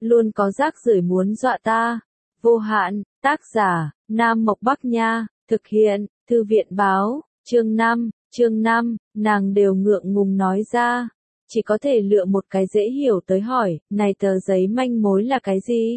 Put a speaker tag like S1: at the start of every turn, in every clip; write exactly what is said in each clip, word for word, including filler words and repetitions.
S1: luôn có rác rưởi muốn dọa ta. Vô hạn, tác giả, Nam Mộc Bắc Nha, thực hiện, Thư viện Báo, chương năm, chương năm, nàng đều ngượng ngùng nói ra. Chỉ có thể lựa một cái dễ hiểu tới hỏi, này tờ giấy manh mối là cái gì?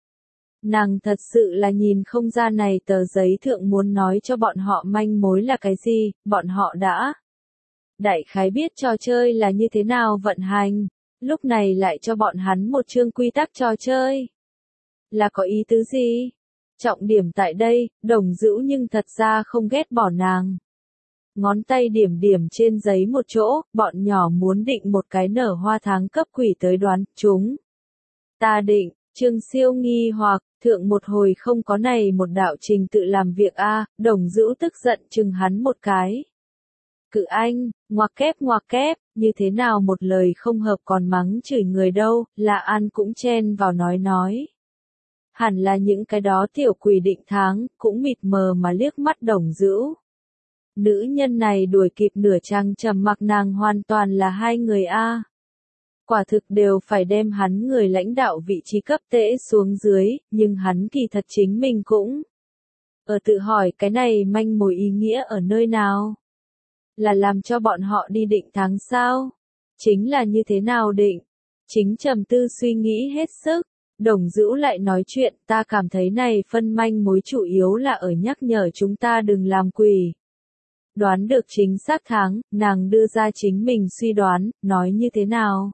S1: Nàng thật sự là nhìn không ra này tờ giấy thượng muốn nói cho bọn họ manh mối là cái gì, bọn họ đã đại khái biết trò chơi là như thế nào vận hành, lúc này lại cho bọn hắn một chương quy tắc trò chơi. Là có ý tứ gì? Trọng điểm tại đây, Đồng Dữu nhưng thật ra không ghét bỏ nàng. Ngón tay điểm điểm trên giấy một chỗ, bọn nhỏ muốn định một cái nở hoa tháng cấp quỷ tới đoán, chúng. Ta định, Trương Siêu nghi hoặc, thượng một hồi không có này một đạo trình tự làm việc a, Đồng Dữu tức giận chừng hắn một cái. Cự anh, ngoặc kép ngoặc kép, như thế nào một lời không hợp còn mắng chửi người đâu, là An cũng chen vào nói nói. Hẳn là những cái đó tiểu quỷ định tháng, cũng mịt mờ mà liếc mắt Đồng Dữu. Nữ nhân này đuổi kịp nửa trăng trầm mặc nàng hoàn toàn là hai người a. Quả thực đều phải đem hắn người lãnh đạo vị trí cấp tễ xuống dưới, nhưng hắn kỳ thật chính mình cũng ở tự hỏi cái này manh mối ý nghĩa ở nơi nào? Là làm cho bọn họ đi định tháng sao? Chính là như thế nào định? Chính trầm tư suy nghĩ hết sức. Đồng Dữu lại nói chuyện, ta cảm thấy này phân manh mối chủ yếu là ở nhắc nhở chúng ta đừng làm quỷ. Đoán được chính xác tháng, nàng đưa ra chính mình suy đoán, nói như thế nào?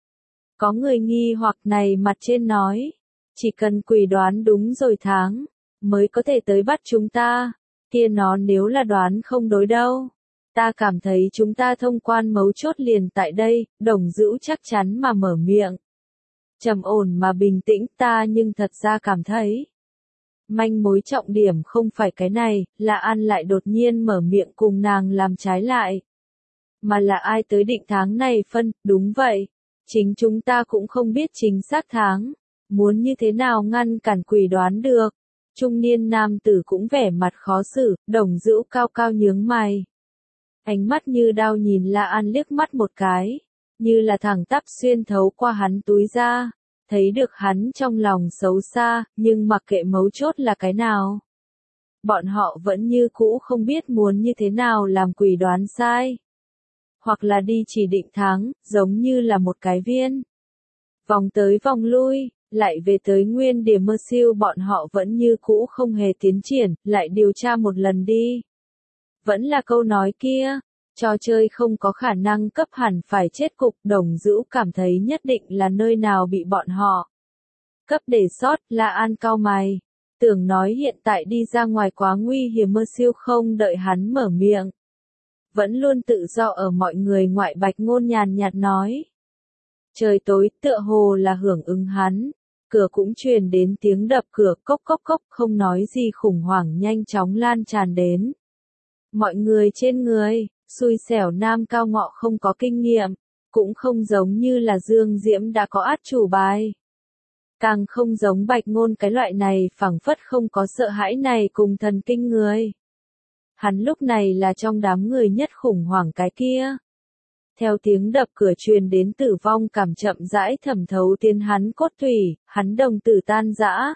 S1: Có người nghi hoặc này mặt trên nói, chỉ cần quỷ đoán đúng rồi tháng, mới có thể tới bắt chúng ta, kia nó nếu là đoán không đối đâu. Ta cảm thấy chúng ta thông quan mấu chốt liền tại đây, Đồng Dữu chắc chắn mà mở miệng. Trầm ổn mà bình tĩnh ta nhưng thật ra cảm thấy. Manh mối trọng điểm không phải cái này, là An lại đột nhiên mở miệng cùng nàng làm trái lại. Mà là ai tới định tháng này phân, đúng vậy. Chính chúng ta cũng không biết chính xác tháng. Muốn như thế nào ngăn cản quỷ đoán được. Trung niên nam tử cũng vẻ mặt khó xử, Đồng Dữu cao cao nhướng mày. Ánh mắt như đao nhìn La An liếc mắt một cái. Như là thẳng tắp xuyên thấu qua hắn túi ra. Thấy được hắn trong lòng xấu xa, nhưng mặc kệ mấu chốt là cái nào. Bọn họ vẫn như cũ không biết muốn như thế nào làm quỷ đoán sai. Hoặc là đi chỉ định tháng, giống như là một cái viên. Vòng tới vòng lui, lại về tới nguyên điểm mơ siêu bọn họ vẫn như cũ không hề tiến triển, lại điều tra một lần đi. Vẫn là câu nói kia. Trò chơi không có khả năng cấp hẳn phải chết cục, Đồng Dữu cảm thấy nhất định là nơi nào bị bọn họ cấp để sót. La An cau mày, tưởng nói hiện tại đi ra ngoài quá nguy hiểm, mơ siêu không đợi hắn mở miệng. Vẫn luôn tự do ở mọi người ngoại Bạch Ngôn nhàn nhạt nói. Trời tối tựa hồ là hưởng ứng hắn, cửa cũng truyền đến tiếng đập cửa cốc cốc cốc, không nói gì khủng hoảng nhanh chóng lan tràn đến. Mọi người trên người. Xui xẻo nam cao ngọ không có kinh nghiệm, cũng không giống như là Dương Diễm đã có át chủ bài. Càng không giống Bạch Ngôn cái loại này phảng phất không có sợ hãi này cùng thần kinh người. Hắn lúc này là trong đám người nhất khủng hoảng cái kia. Theo tiếng đập cửa truyền đến tử vong cảm chậm rãi thẩm thấu tiến hắn cốt thủy, hắn đồng tử tan rã.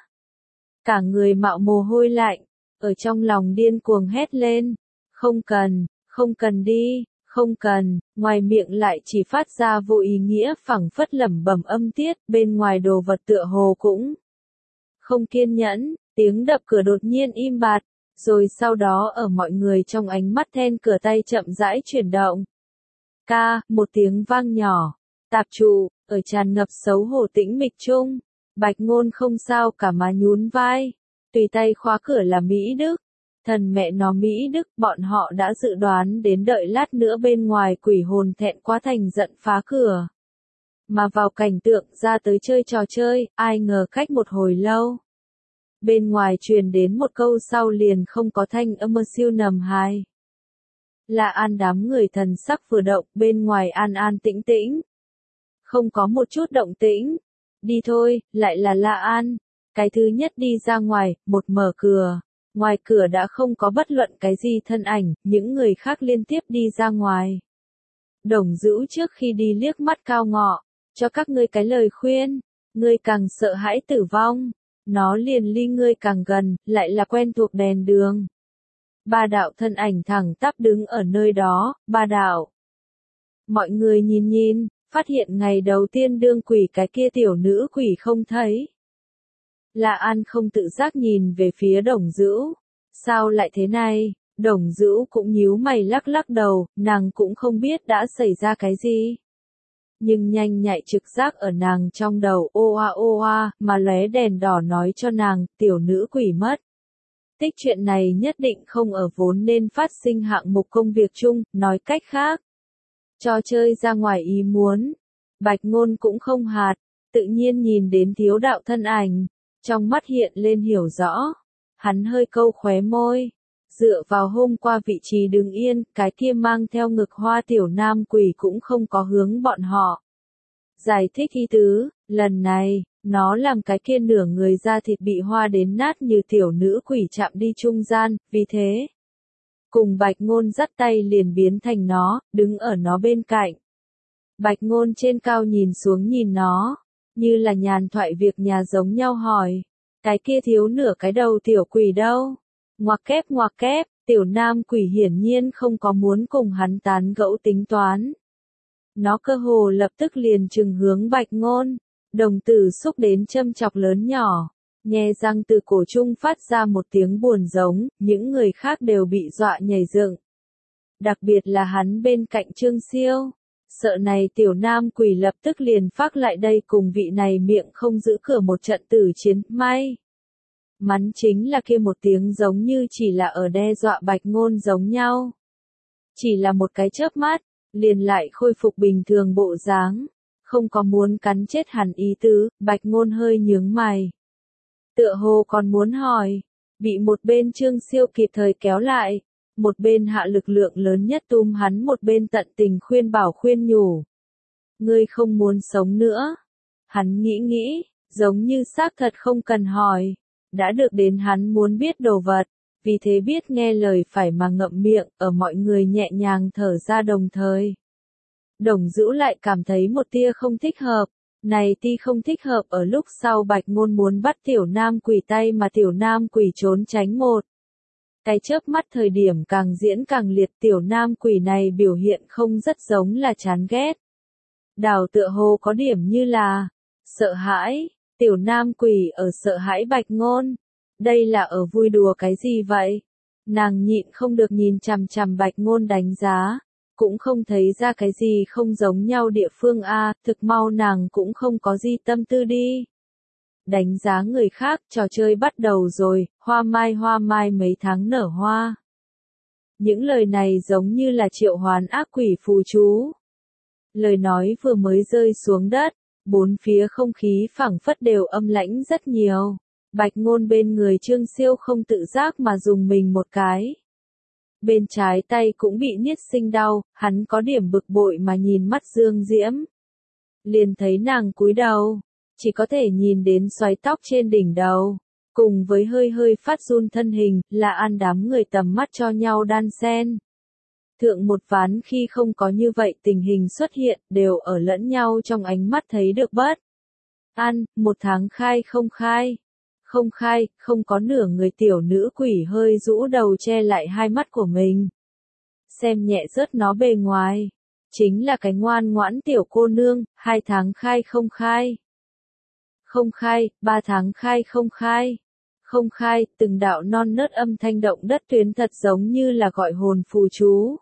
S1: Cả người mạo mồ hôi lạnh, ở trong lòng điên cuồng hét lên. Không cần. Không cần đi, không cần, ngoài miệng lại chỉ phát ra vô ý nghĩa phảng phất lẩm bẩm âm tiết, bên ngoài đồ vật tựa hồ cũng không kiên nhẫn, tiếng đập cửa đột nhiên im bặt, rồi sau đó ở mọi người trong ánh mắt then cửa tay chậm rãi chuyển động. Ca, một tiếng vang nhỏ, tạp trụ, ở tràn ngập xấu hổ tĩnh mịch chung, Bạch Ngôn không sao cả mà nhún vai, tùy tay khóa cửa là Mỹ Đức. Thần mẹ nó Mỹ Đức, bọn họ đã dự đoán đến đợi lát nữa bên ngoài quỷ hồn thẹn quá thành giận phá cửa. Mà vào cảnh tượng ra tới chơi trò chơi, ai ngờ cách một hồi lâu. Bên ngoài truyền đến một câu sau liền không có thanh âm siêu nầm hài. La An đám người thần sắc vừa động, bên ngoài an an tĩnh tĩnh. Không có một chút động tĩnh. Đi thôi, lại là La An. Cái thứ nhất đi ra ngoài, một mở cửa. Ngoài cửa đã không có bất luận cái gì thân ảnh, những người khác liên tiếp đi ra ngoài. Đồng Dữu trước khi đi liếc mắt cao ngọ, cho các ngươi cái lời khuyên. Ngươi càng sợ hãi tử vong, nó liền ly ngươi càng gần, lại là quen thuộc đèn đường. Ba đạo thân ảnh thẳng tắp đứng ở nơi đó, ba đạo. Mọi người nhìn nhìn, phát hiện ngày đầu tiên đương quỷ cái kia tiểu nữ quỷ không thấy. La An không tự giác nhìn về phía Đồng Dữu. Sao lại thế này? Đồng Dữu cũng nhíu mày lắc lắc đầu, nàng cũng không biết đã xảy ra cái gì. Nhưng nhanh nhạy trực giác ở nàng trong đầu ô a ô a mà lóe đèn đỏ nói cho nàng, tiểu nữ quỷ mất. Tích chuyện này nhất định không ở vốn nên phát sinh hạng mục công việc chung, nói cách khác. Trò chơi ra ngoài ý muốn. Bạch Ngôn cũng không hạt, tự nhiên nhìn đến thiếu đạo thân ảnh. Trong mắt hiện lên hiểu rõ. Hắn hơi câu khóe môi. Dựa vào hôm qua vị trí đứng yên, cái kia mang theo ngực hoa tiểu nam quỷ cũng không có hướng bọn họ. Giải thích ý tứ, lần này, nó làm cái kia nửa người da thịt bị hoa đến nát như tiểu nữ quỷ chạm đi trung gian, vì thế. Cùng Bạch Ngôn dắt tay liền biến thành nó, đứng ở nó bên cạnh. Bạch Ngôn trên cao nhìn xuống nhìn nó, như là nhàn thoại việc nhà giống nhau hỏi. Cái kia thiếu nửa cái đầu tiểu quỷ đâu? Ngoặc kép ngoặc kép, tiểu nam quỷ hiển nhiên không có muốn cùng hắn tán gẫu tính toán. Nó cơ hồ lập tức liền trừng hướng Bạch Ngôn, đồng tử xúc đến châm chọc lớn nhỏ, nhe răng từ cổ trung phát ra một tiếng buồn giống, những người khác đều bị dọa nhảy dựng. Đặc biệt là hắn bên cạnh Trương Siêu, sợ này tiểu nam quỷ lập tức liền phát lại đây cùng vị này miệng không giữ cửa một trận tử chiến, may. Mắn chính là kia một tiếng giống như chỉ là ở đe dọa Bạch Ngôn giống nhau. Chỉ là một cái chớp mắt, liền lại khôi phục bình thường bộ dáng, không có muốn cắn chết hẳn ý tứ, Bạch Ngôn hơi nhướng mày. Tựa hồ còn muốn hỏi, bị một bên Trương Siêu kịp thời kéo lại, một bên hạ lực lượng lớn nhất túm hắn một bên tận tình khuyên bảo khuyên nhủ. Ngươi không muốn sống nữa. Hắn nghĩ nghĩ, giống như xác thật không cần hỏi. Đã được đến hắn muốn biết đồ vật, vì thế biết nghe lời phải mà ngậm miệng, ở mọi người nhẹ nhàng thở ra đồng thời. Đồng Dữu lại cảm thấy một tia không thích hợp, này ti không thích hợp ở lúc sau Bạch Ngôn muốn bắt tiểu nam quỷ tay mà tiểu nam quỷ trốn tránh một. Cái chớp mắt thời điểm càng diễn càng liệt tiểu nam quỷ này biểu hiện không rất giống là chán ghét. Đào tựa hồ có điểm như là sợ hãi. Tiểu nam quỷ ở sợ hãi Bạch Ngôn. Đây là ở vui đùa cái gì vậy? Nàng nhịn không được nhìn chằm chằm Bạch Ngôn đánh giá. Cũng không thấy ra cái gì không giống nhau địa phương a, thực mau nàng cũng không có gì tâm tư đi. Đánh giá người khác, trò chơi bắt đầu rồi, hoa mai hoa mai mấy tháng nở hoa. Những lời này giống như là triệu hoán ác quỷ phù chú. Lời nói vừa mới rơi xuống đất. Bốn phía không khí phảng phất đều âm lãnh rất nhiều. Bạch Ngôn bên người Trương Siêu không tự giác mà dùng mình một cái. Bên trái tay cũng bị niết sinh đau, hắn có điểm bực bội mà nhìn mắt Dương Diễm. Liền thấy nàng cúi đầu, chỉ có thể nhìn đến xoáy tóc trên đỉnh đầu, cùng với hơi hơi phát run thân hình, là an đám người tầm mắt cho nhau đan xen. Thượng một ván khi không có như vậy tình hình xuất hiện, đều ở lẫn nhau trong ánh mắt thấy được bớt. Ăn, một tháng khai không khai. Không khai, không có nửa người tiểu nữ quỷ hơi rũ đầu che lại hai mắt của mình. Xem nhẹ rớt nó bề ngoài. Chính là cái ngoan ngoãn tiểu cô nương, hai tháng khai không khai. Không khai, ba tháng khai không khai. Không khai, từng đạo non nớt âm thanh động đất tuyến thật giống như là gọi hồn phù chú.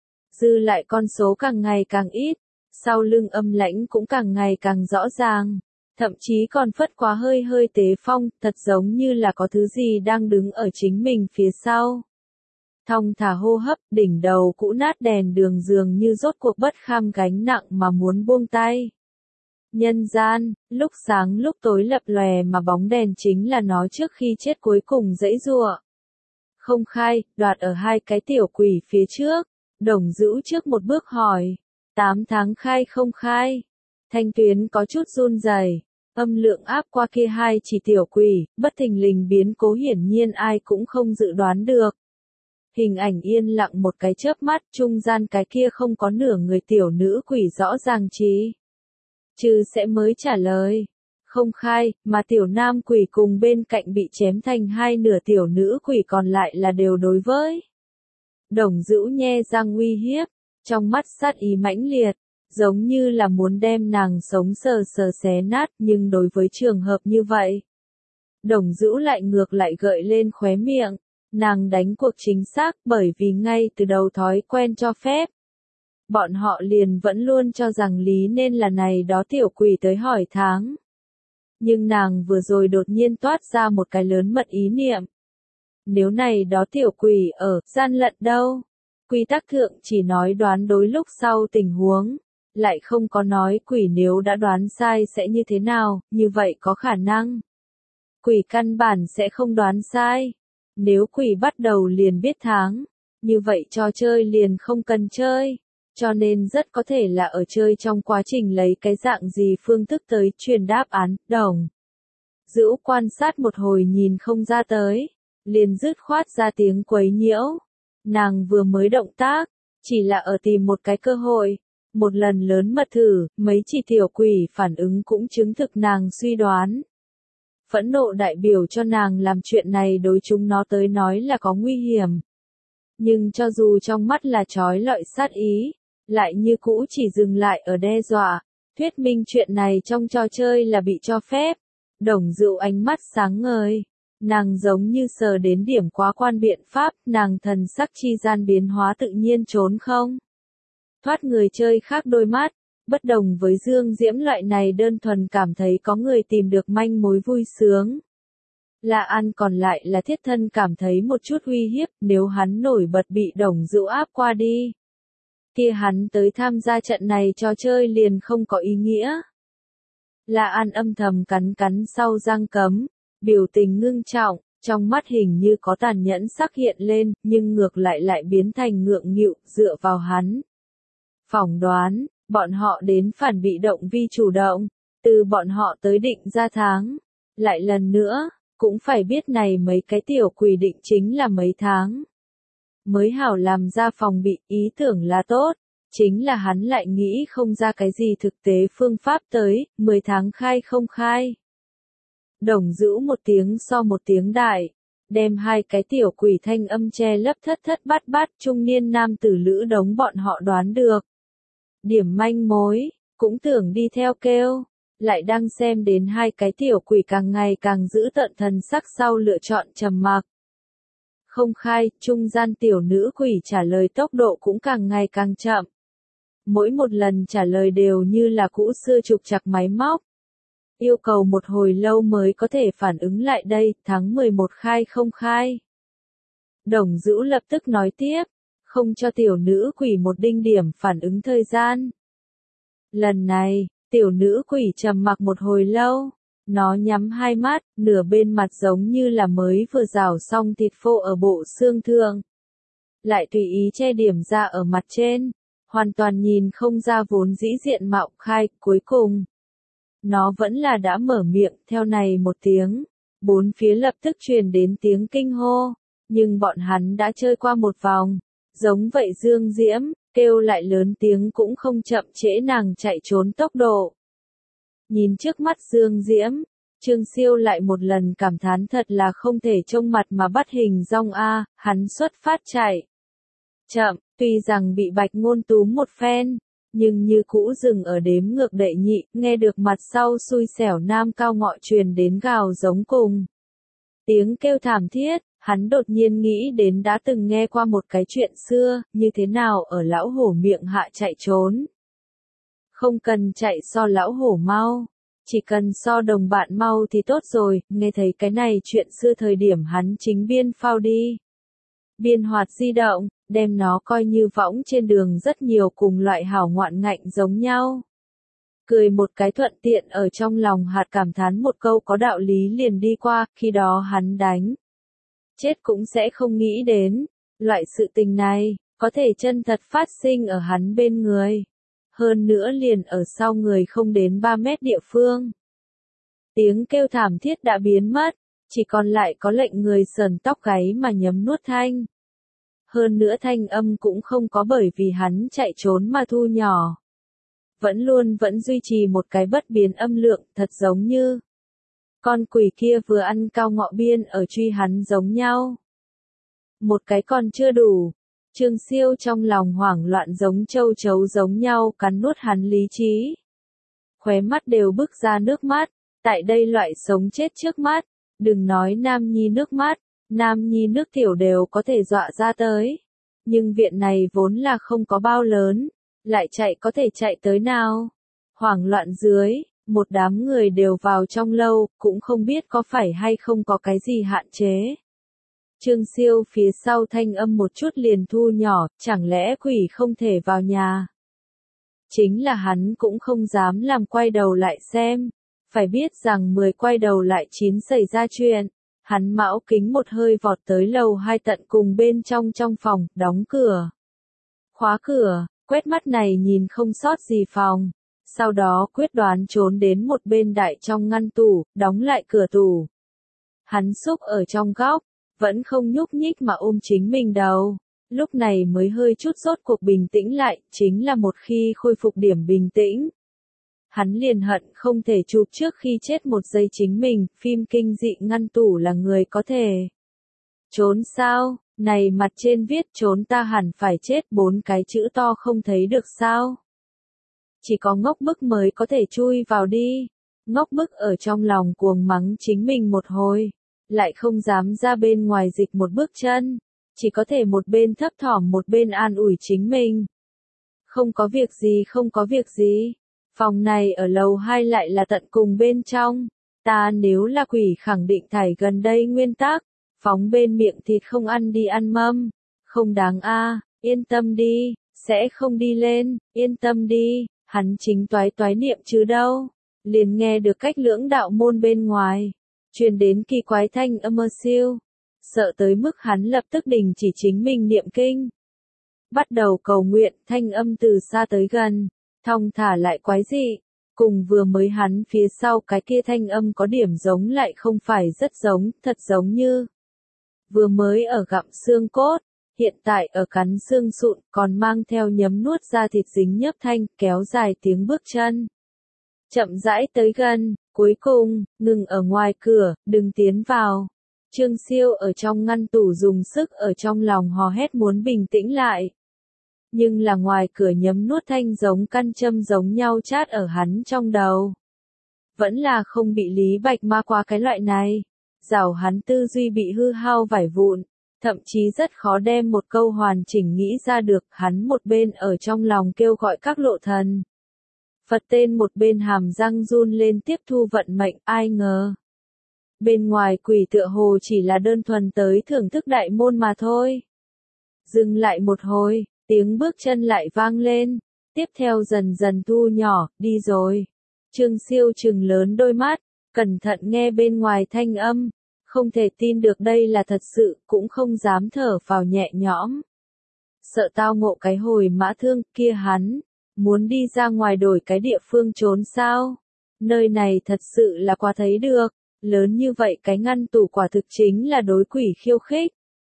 S1: Dư lại con số càng ngày càng ít, sau lưng âm lãnh cũng càng ngày càng rõ ràng, thậm chí còn phất quá hơi hơi tế phong, thật giống như là có thứ gì đang đứng ở chính mình phía sau. Thong thả hô hấp, đỉnh đầu cũ nát đèn đường dường như rốt cuộc bất kham gánh nặng mà muốn buông tay. Nhân gian, lúc sáng lúc tối lập lòe mà bóng đèn chính là nó trước khi chết cuối cùng dãy giụa. Không khai, đoạt ở hai cái tiểu quỷ phía trước. Đồng Dữu trước một bước hỏi, tám tháng khai không khai. Thanh Tuyến có chút run rẩy, âm lượng áp qua kia hai chỉ tiểu quỷ, bất thình lình biến cố hiển nhiên ai cũng không dự đoán được. Hình ảnh yên lặng một cái chớp mắt, trung gian cái kia không có nửa người tiểu nữ quỷ rõ ràng trí. Trừ sẽ mới trả lời, không khai, mà tiểu nam quỷ cùng bên cạnh bị chém thành hai nửa tiểu nữ quỷ còn lại là đều đối với. Đồng Dữu nhe răng uy hiếp, trong mắt sát ý mãnh liệt, giống như là muốn đem nàng sống sờ sờ xé nát, nhưng đối với trường hợp như vậy, Đồng Dữu lại ngược lại gợi lên khóe miệng, nàng đánh cuộc chính xác bởi vì ngay từ đầu thói quen cho phép. Bọn họ liền vẫn luôn cho rằng lý nên là này đó tiểu quỷ tới hỏi tháng. Nhưng nàng vừa rồi đột nhiên toát ra một cái lớn mật ý niệm. Nếu này đó tiểu quỷ ở gian lận đâu? Quy tắc thượng chỉ nói đoán đối lúc sau tình huống, lại không có nói quỷ nếu đã đoán sai sẽ như thế nào, như vậy có khả năng. Quỷ căn bản sẽ không đoán sai. Nếu quỷ bắt đầu liền biết tháng, như vậy trò chơi liền không cần chơi. Cho nên rất có thể là ở chơi trong quá trình lấy cái dạng gì phương thức tới truyền đáp án, Đồng Dữu quan sát một hồi nhìn không ra tới, liền dứt khoát ra tiếng quấy nhiễu. Nàng vừa mới động tác, chỉ là ở tìm một cái cơ hội, một lần lớn mật thử, mấy chỉ tiểu quỷ phản ứng cũng chứng thực nàng suy đoán. Phẫn nộ đại biểu cho nàng làm chuyện này đối chúng nó tới nói là có nguy hiểm. Nhưng cho dù trong mắt là trói lọi sát ý, lại như cũ chỉ dừng lại ở đe dọa, thuyết minh chuyện này trong trò chơi là bị cho phép. Đồng Dữu ánh mắt sáng ngời, nàng giống như sờ đến điểm quá quan biện pháp, nàng thần sắc chi gian biến hóa tự nhiên trốn không. Thoát người chơi khác đôi mắt, bất đồng với Dương Diễm loại này đơn thuần cảm thấy có người tìm được manh mối vui sướng. La An còn lại là thiết thân cảm thấy một chút uy hiếp, nếu hắn nổi bật bị Đồng Dữu áp qua đi. Kia hắn tới tham gia trận này trò chơi liền không có ý nghĩa. La An âm thầm cắn cắn sau răng cấm, biểu tình ngưng trọng, trong mắt hình như có tàn nhẫn sắc hiện lên, nhưng ngược lại lại biến thành ngượng nghịu, dựa vào hắn. Phỏng đoán, bọn họ đến phản bị động vi chủ động, từ bọn họ tới định ra tháng. Lại lần nữa, cũng phải biết này mấy cái tiểu quỷ định chính là mấy tháng. Mới hảo làm ra phòng bị, ý tưởng là tốt, chính là hắn lại nghĩ không ra cái gì thực tế phương pháp tới, mười tháng khai không khai. Đồng Dữu một tiếng so một tiếng đại, đem hai cái tiểu quỷ thanh âm che lấp thất thất bát bát trung niên nam tử lữ đống bọn họ đoán được. Điểm manh mối, cũng tưởng đi theo kêu, lại đang xem đến hai cái tiểu quỷ càng ngày càng giữ tợn thần sắc sau lựa chọn trầm mặc. Không khai, trung gian tiểu nữ quỷ trả lời tốc độ cũng càng ngày càng chậm. Mỗi một lần trả lời đều như là cũ xưa trục trặc máy móc. Yêu cầu một hồi lâu mới có thể phản ứng lại đây, tháng mười một khai không khai. Đồng Dữu lập tức nói tiếp, không cho tiểu nữ quỷ một đinh điểm phản ứng thời gian. Lần này, tiểu nữ quỷ trầm mặc một hồi lâu. Nó nhắm hai mắt, nửa bên mặt giống như là mới vừa rào xong thịt phô ở bộ xương thượng. Lại tùy ý che điểm ra ở mặt trên, hoàn toàn nhìn không ra vốn dĩ diện mạo khai, cuối cùng. Nó vẫn là đã mở miệng, theo này một tiếng, bốn phía lập tức truyền đến tiếng kinh hô, nhưng bọn hắn đã chơi qua một vòng, giống vậy Dương Diễm, kêu lại lớn tiếng cũng không chậm trễ nàng chạy trốn tốc độ. Nhìn trước mắt Dương Diễm, Trương Siêu lại một lần cảm thán thật là không thể trông mặt mà bắt hình dong a, hắn xuất phát chạy. Chậm, tuy rằng bị Bạch Ngôn túm một phen, nhưng như cũ dừng ở đếm ngược đệ nhị, nghe được mặt sau xui xẻo nam cao ngọ truyền đến gào giống cùng. Tiếng kêu thảm thiết, hắn đột nhiên nghĩ đến đã từng nghe qua một cái chuyện xưa, như thế nào ở lão hổ miệng hạ chạy trốn. Không cần chạy so lão hổ mau, chỉ cần so đồng bạn mau thì tốt rồi, nghe thấy cái này chuyện xưa thời điểm hắn chính biên phao đi. Biên hoạt di động, đem nó coi như võng trên đường rất nhiều cùng loại hảo ngoạn ngạnh giống nhau. Cười một cái thuận tiện ở trong lòng hạt cảm thán một câu có đạo lý liền đi qua, khi đó hắn đánh. Chết cũng sẽ không nghĩ đến, loại sự tình này, có thể chân thật phát sinh ở hắn bên người. Hơn nữa liền ở sau người không đến ba mét địa phương. Tiếng kêu thảm thiết đã biến mất, chỉ còn lại có lệnh người sờn tóc gáy mà nhấm nuốt thanh. Hơn nữa thanh âm cũng không có bởi vì hắn chạy trốn mà thu nhỏ. Vẫn luôn vẫn duy trì một cái bất biến âm lượng, thật giống như con quỷ kia vừa ăn cao ngọ biên ở truy hắn giống nhau. Một cái còn chưa đủ. Trương Siêu trong lòng hoảng loạn giống châu chấu giống nhau cắn nuốt hắn lý trí. Khóe mắt đều bứt ra nước mắt, tại đây loại sống chết trước mắt, đừng nói nam nhi nước mắt, nam nhi nước tiểu đều có thể dọa ra tới. Nhưng viện này vốn là không có bao lớn, lại chạy có thể chạy tới nào. Hoảng loạn dưới, một đám người đều vào trong lâu, cũng không biết có phải hay không có cái gì hạn chế. Trương Siêu phía sau thanh âm một chút liền thu nhỏ, chẳng lẽ quỷ không thể vào nhà. Chính là hắn cũng không dám làm quay đầu lại xem, phải biết rằng mười quay đầu lại chín xảy ra chuyện. Hắn mão kính một hơi vọt tới lầu hai tận cùng bên trong trong phòng, đóng cửa. Khóa cửa, quét mắt này nhìn không sót gì phòng. Sau đó quyết đoán trốn đến một bên đại trong ngăn tủ, đóng lại cửa tủ. Hắn xúc ở trong góc, vẫn không nhúc nhích mà ôm chính mình đầu. Lúc này mới hơi chút rốt cuộc bình tĩnh lại, chính là một khi khôi phục điểm bình tĩnh. Hắn liền hận không thể chụp trước khi chết một giây chính mình, phim kinh dị ngăn tủ là người có thể. Trốn sao, này mặt trên viết trốn ta hẳn phải chết bốn cái chữ to không thấy được sao. Chỉ có ngốc bức mới có thể chui vào đi. Ngốc bức ở trong lòng cuồng mắng chính mình một hồi, lại không dám ra bên ngoài dịch một bước chân, chỉ có thể một bên thấp thỏm một bên an ủi chính mình. Không có việc gì không có việc gì. Phòng này ở lầu hai lại là tận cùng bên trong. Ta nếu là quỷ khẳng định thải gần đây nguyên tắc. Phóng bên miệng thịt không ăn đi ăn mâm. Không đáng a, yên tâm đi, sẽ không đi lên, yên tâm đi, hắn chính toái toái niệm chứ đâu. Liền nghe được cách lưỡng đạo môn bên ngoài. Truyền đến kỳ quái thanh âm mơ siêu. Sợ tới mức hắn lập tức đình chỉ chính mình niệm kinh. Bắt đầu cầu nguyện, thanh âm từ xa tới gần. Thong thả lại quái dị, cùng vừa mới hắn phía sau cái kia thanh âm có điểm giống lại không phải rất giống, thật giống như vừa mới ở gặm xương cốt, hiện tại ở cắn xương sụn, còn mang theo nhấm nuốt ra thịt dính nhấp thanh, kéo dài tiếng bước chân. Chậm rãi tới gần, cuối cùng, ngừng ở ngoài cửa, đừng tiến vào. Trương Siêu ở trong ngăn tủ dùng sức ở trong lòng hò hét muốn bình tĩnh lại. Nhưng là ngoài cửa nhấm nuốt thanh giống căn châm giống nhau chát ở hắn trong đầu. Vẫn là không bị Lý Bạch ma qua cái loại này. Rào hắn tư duy bị hư hao vải vụn. Thậm chí rất khó đem một câu hoàn chỉnh nghĩ ra được. Hắn một bên ở trong lòng kêu gọi các lộ thần. Phật tên một bên hàm răng run lên tiếp thu vận mệnh, ai ngờ. Bên ngoài quỷ tựa hồ chỉ là đơn thuần tới thưởng thức đại môn mà thôi. Dừng lại một hồi. Tiếng bước chân lại vang lên, tiếp theo dần dần thu nhỏ, đi rồi. Trương Siêu trừng lớn đôi mắt, cẩn thận nghe bên ngoài thanh âm, không thể tin được đây là thật sự, cũng không dám thở vào nhẹ nhõm. Sợ tao ngộ cái hồi mã thương kia hắn, muốn đi ra ngoài đổi cái địa phương trốn sao? Nơi này thật sự là quá thấy được, lớn như vậy cái ngăn tủ quả thực chính là đối quỷ khiêu khích.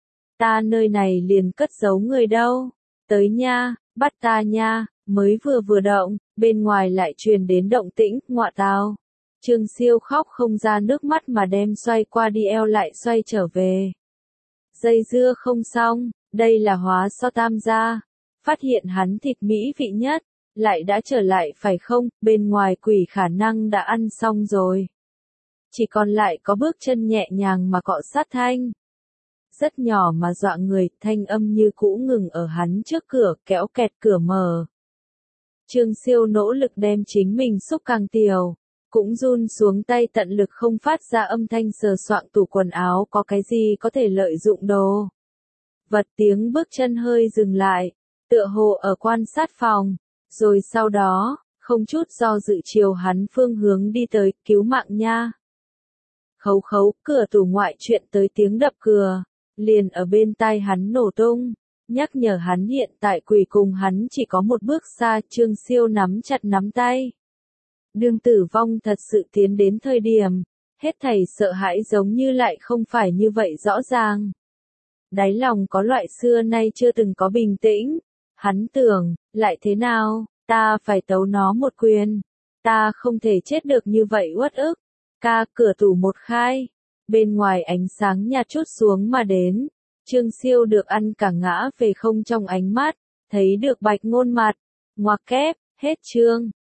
S1: Ta nơi này liền cất giấu người đâu. Tới nha, bắt ta nha, mới vừa vừa động, bên ngoài lại truyền đến động tĩnh, ngọa tào. Trương Siêu khóc không ra nước mắt mà đem xoay qua đi eo lại xoay trở về. Dây dưa không xong, đây là hóa so tam gia. Phát hiện hắn thịt mỹ vị nhất, lại đã trở lại phải không, bên ngoài quỷ khả năng đã ăn xong rồi. Chỉ còn lại có bước chân nhẹ nhàng mà cọ sát thanh. Rất nhỏ mà dọa người, thanh âm như cũ ngừng ở hắn trước cửa, kéo kẹt cửa mở. Trương Siêu nỗ lực đem chính mình xúc càng tiểu, cũng run xuống tay tận lực không phát ra âm thanh sờ soạng tủ quần áo có cái gì có thể lợi dụng đồ. Vật tiếng bước chân hơi dừng lại, tựa hồ ở quan sát phòng, rồi sau đó, không chút do dự chiều hắn phương hướng đi tới, cứu mạng nha. Khấu khấu, cửa tủ ngoại chuyện tới tiếng đập cửa. Liền ở bên tai hắn nổ tung, nhắc nhở hắn hiện tại quỷ cùng hắn chỉ có một bước xa. Trương Siêu nắm chặt nắm tay. Đương tử vong thật sự tiến đến thời điểm, hết thảy sợ hãi giống như lại không phải như vậy rõ ràng. Đáy lòng có loại xưa nay chưa từng có bình tĩnh, hắn tưởng, lại thế nào, ta phải tấu nó một quyền, ta không thể chết được như vậy uất ức, ca, cửa tủ một khai. Bên ngoài ánh sáng nhạt trút xuống mà đến. Trương Siêu được ăn cả ngã về không trong ánh mắt. Thấy được Bạch Ngôn mặt. Ngoặc kép, hết chương.